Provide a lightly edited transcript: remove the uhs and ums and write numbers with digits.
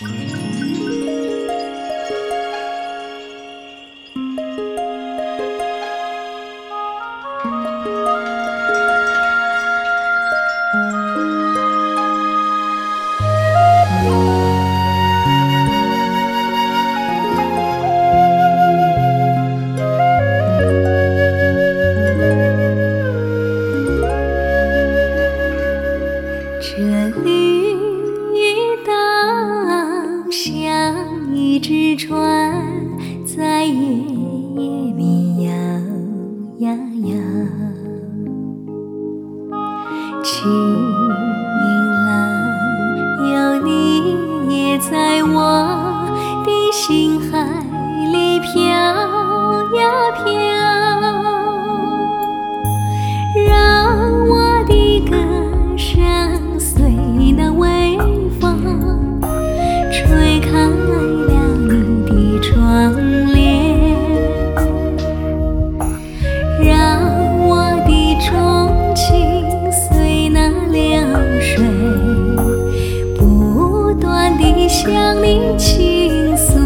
这绿岛像一只船，在夜夜迷摇呀摇。情郎有你也在我的心海里飘呀飘，让我的歌声随那微风吹开了你的窗帘，让我的钟情随那流水不断地向你倾诉。